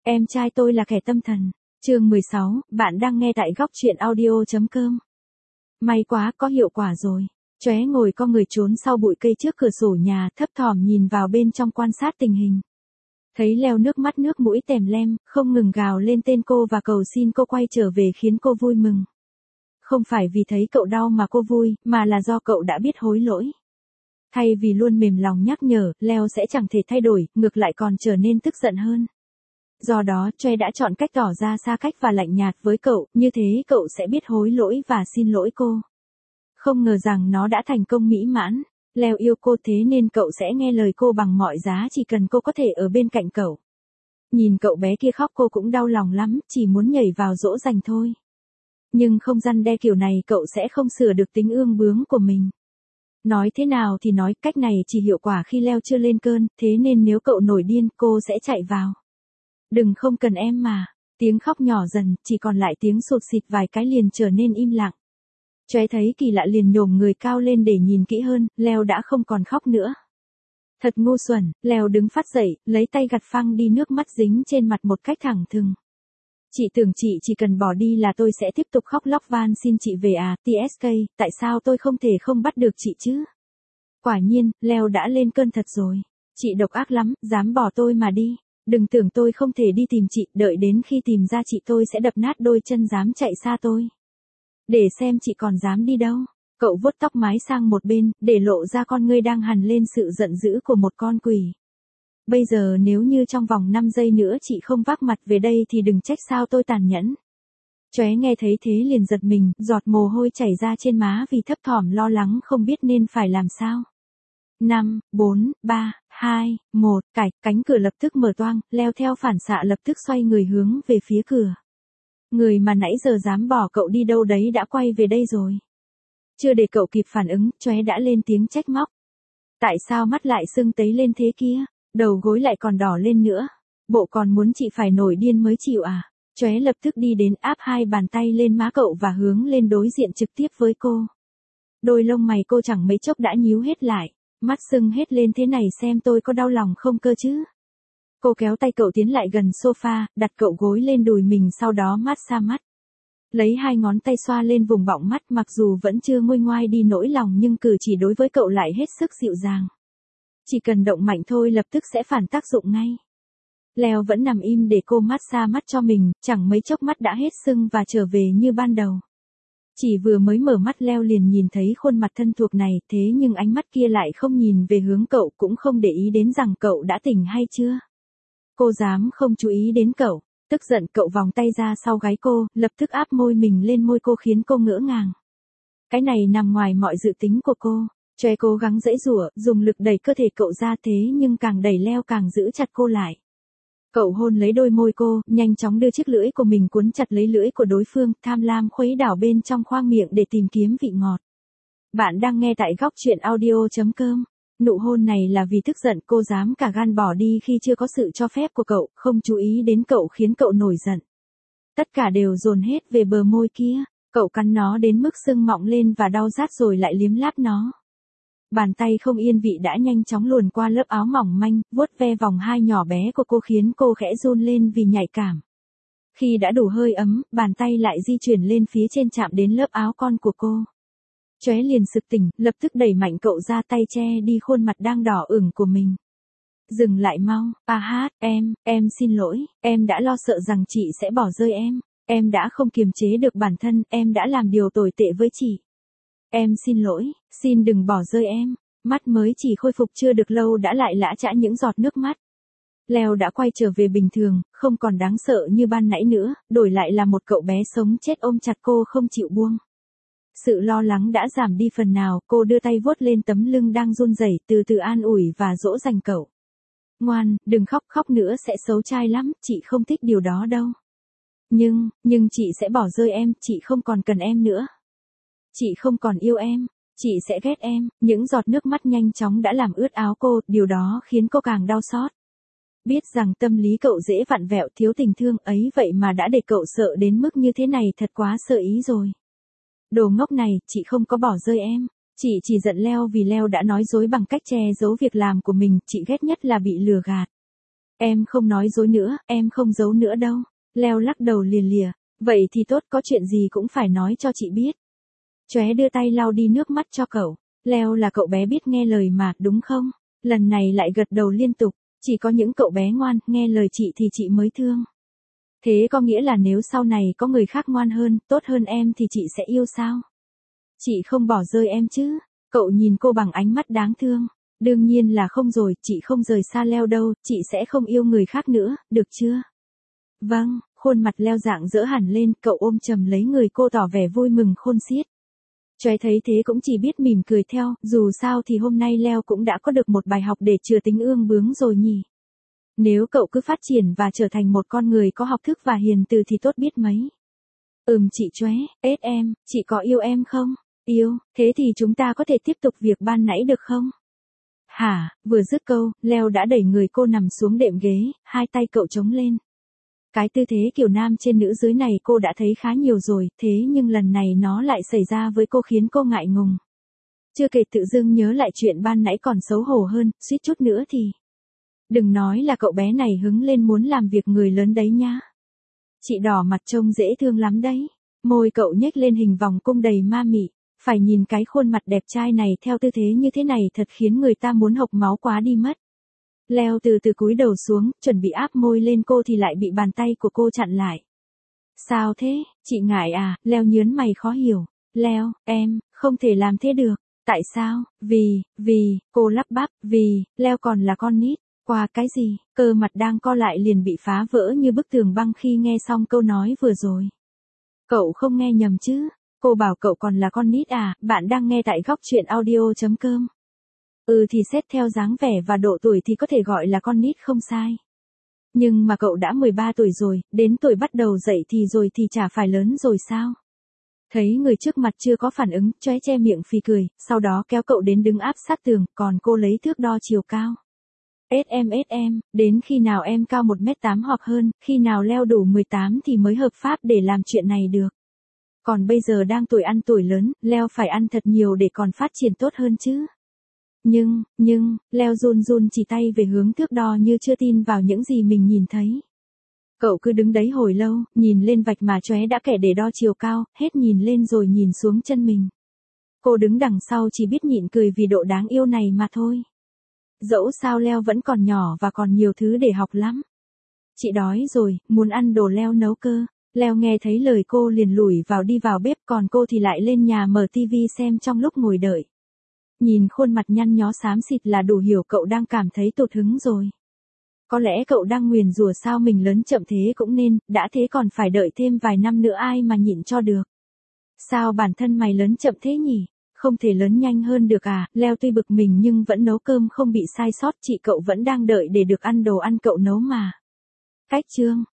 Em trai tôi là kẻ tâm thần. Chương 16, bạn đang nghe tại góc truyện audio.com. May quá, có hiệu quả rồi. Chóe ngồi co người trốn sau bụi cây trước cửa sổ nhà, thấp thỏm nhìn vào bên trong quan sát tình hình. Thấy Leo nước mắt nước mũi tèm lem, không ngừng gào lên tên cô và cầu xin cô quay trở về khiến cô vui mừng. Không phải vì thấy cậu đau mà cô vui, mà là do cậu đã biết hối lỗi. Thay vì luôn mềm lòng nhắc nhở, Leo sẽ chẳng thể thay đổi, ngược lại còn trở nên tức giận hơn. Do đó, Choi đã chọn cách tỏ ra xa cách và lạnh nhạt với cậu, như thế cậu sẽ biết hối lỗi và xin lỗi cô. Không ngờ rằng nó đã thành công mỹ mãn. Leo yêu cô thế nên cậu sẽ nghe lời cô bằng mọi giá chỉ cần cô có thể ở bên cạnh cậu. Nhìn cậu bé kia khóc cô cũng đau lòng lắm, chỉ muốn nhảy vào dỗ dành thôi. Nhưng không răn đe kiểu này cậu sẽ không sửa được tính ương bướng của mình. Nói thế nào thì nói, cách này chỉ hiệu quả khi Leo chưa lên cơn, thế nên nếu cậu nổi điên cô sẽ chạy vào. Đừng, không cần em mà. Tiếng khóc nhỏ dần, chỉ còn lại tiếng sụt xịt vài cái liền trở nên im lặng. Chóe thấy kỳ lạ liền nhổm người cao lên để nhìn kỹ hơn, Leo đã không còn khóc nữa. Thật ngu xuẩn, Leo đứng phát dậy, lấy tay gạt phăng đi nước mắt dính trên mặt một cách thẳng thừng. Chị tưởng chị chỉ cần bỏ đi là tôi sẽ tiếp tục khóc lóc van xin chị về à, TSK, tại sao tôi không thể không bắt được chị chứ? Quả nhiên, Leo đã lên cơn thật rồi. Chị độc ác lắm, dám bỏ tôi mà đi. Đừng tưởng tôi không thể đi tìm chị, đợi đến khi tìm ra chị tôi sẽ đập nát đôi chân dám chạy xa tôi. Để xem chị còn dám đi đâu. Cậu vuốt tóc mái sang một bên, để lộ ra con ngươi đang hằn lên sự giận dữ của một con quỷ. Bây giờ nếu như trong vòng 5 giây nữa chị không vác mặt về đây thì đừng trách sao tôi tàn nhẫn. Chóe nghe thấy thế liền giật mình, giọt mồ hôi chảy ra trên má vì thấp thỏm lo lắng không biết nên phải làm sao. 5, 4, 3, 2, 1, cánh cửa lập tức mở toang, Leo theo phản xạ lập tức xoay người hướng về phía cửa. Người mà nãy giờ dám bỏ cậu đi đâu đấy đã quay về đây rồi. Chưa để cậu kịp phản ứng, Chóe đã lên tiếng trách móc. Tại sao mắt lại sưng tấy lên thế kia, đầu gối lại còn đỏ lên nữa. Bộ còn muốn chị phải nổi điên mới chịu à? Chóe lập tức đi đến áp hai bàn tay lên má cậu và hướng lên đối diện trực tiếp với cô. Đôi lông mày cô chẳng mấy chốc đã nhíu hết lại. Mắt sưng hết lên thế này xem tôi có đau lòng không cơ chứ. Cô kéo tay cậu tiến lại gần sofa, đặt cậu gối lên đùi mình sau đó mát xa mắt. Lấy hai ngón tay xoa lên vùng bọng mắt mặc dù vẫn chưa nguôi ngoai đi nỗi lòng nhưng cử chỉ đối với cậu lại hết sức dịu dàng. Chỉ cần động mạnh thôi lập tức sẽ phản tác dụng ngay. Leo vẫn nằm im để cô mát xa mắt cho mình, chẳng mấy chốc mắt đã hết sưng và trở về như ban đầu. Chỉ vừa mới mở mắt Leo liền nhìn thấy khuôn mặt thân thuộc này, thế nhưng ánh mắt kia lại không nhìn về hướng cậu cũng không để ý đến rằng cậu đã tỉnh hay chưa. Cô dám không chú ý đến cậu, tức giận cậu vòng tay ra sau gáy cô, lập tức áp môi mình lên môi cô khiến cô ngỡ ngàng. Cái này nằm ngoài mọi dự tính của cô. Chóe cố gắng giãy giụa, dùng lực đẩy cơ thể cậu ra thế nhưng càng đẩy Leo càng giữ chặt cô lại. Cậu hôn lấy đôi môi cô, nhanh chóng đưa chiếc lưỡi của mình cuốn chặt lấy lưỡi của đối phương, tham lam khuấy đảo bên trong khoang miệng để tìm kiếm vị ngọt. Bạn đang nghe tại góc truyện audio.com. Nụ hôn này là vì tức giận cô dám cả gan bỏ đi khi chưa có sự cho phép của cậu, không chú ý đến cậu khiến cậu nổi giận. Tất cả đều dồn hết về bờ môi kia, cậu cắn nó đến mức sưng mọng lên và đau rát rồi lại liếm láp nó. Bàn tay không yên vị đã nhanh chóng luồn qua lớp áo mỏng manh, vuốt ve vòng hai nhỏ bé của cô khiến cô khẽ run lên vì nhạy cảm. Khi đã đủ hơi ấm, bàn tay lại di chuyển lên phía trên chạm đến lớp áo con của cô. Chóe liền sực tỉnh, lập tức đẩy mạnh cậu ra tay che đi khuôn mặt đang đỏ ửng của mình. Dừng lại mau, em xin lỗi, em đã lo sợ rằng chị sẽ bỏ rơi em đã không kiềm chế được bản thân, em đã làm điều tồi tệ với chị. Em xin lỗi, xin đừng bỏ rơi em. Mắt mới chỉ khôi phục chưa được lâu đã lại lã chã những giọt nước mắt. Leo đã quay trở về bình thường, không còn đáng sợ như ban nãy nữa, đổi lại là một cậu bé sống chết ôm chặt cô không chịu buông. Sự lo lắng đã giảm đi phần nào, cô đưa tay vuốt lên tấm lưng đang run rẩy, từ từ an ủi và dỗ dành cậu. Ngoan, đừng khóc, khóc nữa sẽ xấu trai lắm, chị không thích điều đó đâu. Nhưng chị sẽ bỏ rơi em, chị không còn cần em nữa. Chị không còn yêu em, chị sẽ ghét em. Những giọt nước mắt nhanh chóng đã làm ướt áo cô, điều đó khiến cô càng đau xót. Biết rằng tâm lý cậu dễ vặn vẹo thiếu tình thương ấy vậy mà đã để cậu sợ đến mức như thế này thật quá sợ ý rồi. Đồ ngốc này, chị không có bỏ rơi em. Chị chỉ giận Leo vì Leo đã nói dối bằng cách che giấu việc làm của mình, chị ghét nhất là bị lừa gạt. Em không nói dối nữa, em không giấu nữa đâu. Leo lắc đầu lìa lìa. Vậy thì tốt, có chuyện gì cũng phải nói cho chị biết. Chóe đưa tay lau đi nước mắt cho cậu. Leo là cậu bé biết nghe lời mà, đúng không? Lần này lại gật đầu liên tục. Chỉ có những cậu bé ngoan, nghe lời chị thì chị mới thương. Thế có nghĩa là nếu sau này có người khác ngoan hơn, tốt hơn em thì chị sẽ yêu sao? Chị không bỏ rơi em chứ? Cậu nhìn cô bằng ánh mắt đáng thương. Đương nhiên là không rồi, chị không rời xa Leo đâu, chị sẽ không yêu người khác nữa, được chưa? Vâng, khuôn mặt Leo rạng rỡ hẳn lên, cậu ôm chầm lấy người cô tỏ vẻ vui mừng khôn xiết. Chóe thấy thế cũng chỉ biết mỉm cười theo, dù sao thì hôm nay Leo cũng đã có được một bài học để chừa tính ương bướng rồi nhỉ. Nếu cậu cứ phát triển và trở thành một con người có học thức và hiền từ thì tốt biết mấy. Chị Chóe, em, chị có yêu em không? Yêu, thế thì chúng ta có thể tiếp tục việc ban nãy được không? Hả, vừa dứt câu, Leo đã đẩy người cô nằm xuống đệm ghế, hai tay cậu chống lên. Cái tư thế kiểu nam trên nữ dưới này cô đã thấy khá nhiều rồi, thế nhưng lần này nó lại xảy ra với cô khiến cô ngại ngùng. Chưa kể tự dưng nhớ lại chuyện ban nãy còn xấu hổ hơn, suýt chút nữa thì. Đừng nói là cậu bé này hứng lên muốn làm việc người lớn đấy nhá. Chị đỏ mặt trông dễ thương lắm đấy. Môi cậu nhếch lên hình vòng cung đầy ma mị. Phải nhìn cái khuôn mặt đẹp trai này theo tư thế như thế này thật khiến người ta muốn hộc máu quá đi mất. Leo từ từ cúi đầu xuống, chuẩn bị áp môi lên cô thì lại bị bàn tay của cô chặn lại. Sao thế, chị ngại à? Leo nhớn mày khó hiểu. Leo, em, không thể làm thế được. Tại sao? Vì, cô lắp bắp, vì, Leo còn là con nít. Qua cái gì? Cơ mặt đang co lại liền bị phá vỡ như bức tường băng khi nghe xong câu nói vừa rồi. Cậu không nghe nhầm chứ? Cô bảo cậu còn là con nít à? Bạn đang nghe tại góc truyện audio.com. Thì xét theo dáng vẻ và độ tuổi thì có thể gọi là con nít không sai. Nhưng mà cậu đã 13 tuổi rồi, đến tuổi bắt đầu dậy thì rồi thì chả phải lớn rồi sao? Thấy người trước mặt chưa có phản ứng, Chóe che miệng phì cười, sau đó kéo cậu đến đứng áp sát tường, còn cô lấy thước đo chiều cao. Em, đến khi nào em cao 1m8 hoặc hơn, khi nào Leo đủ 18 thì mới hợp pháp để làm chuyện này được. Còn bây giờ đang tuổi ăn tuổi lớn, Leo phải ăn thật nhiều để còn phát triển tốt hơn chứ. Nhưng, Leo run run chỉ tay về hướng thước đo như chưa tin vào những gì mình nhìn thấy. Cậu cứ đứng đấy hồi lâu, nhìn lên vạch mà Chóe đã kẻ để đo chiều cao, hết nhìn lên rồi nhìn xuống chân mình. Cô đứng đằng sau chỉ biết nhịn cười vì độ đáng yêu này mà thôi. Dẫu sao Leo vẫn còn nhỏ và còn nhiều thứ để học lắm. Chị đói rồi, muốn ăn đồ Leo nấu cơ. Leo nghe thấy lời cô liền lủi vào đi vào bếp, còn cô thì lại lên nhà mở tivi xem trong lúc ngồi đợi. Nhìn khuôn mặt nhăn nhó xám xịt là đủ hiểu cậu đang cảm thấy tụt hứng rồi. Có lẽ cậu đang nguyền rủa sao mình lớn chậm thế cũng nên, đã thế còn phải đợi thêm vài năm nữa ai mà nhịn cho được. Sao bản thân mày lớn chậm thế nhỉ? Không thể lớn nhanh hơn được à? Leo tuy bực mình nhưng vẫn nấu cơm không bị sai sót, chị cậu vẫn đang đợi để được ăn đồ ăn cậu nấu mà. Cách chương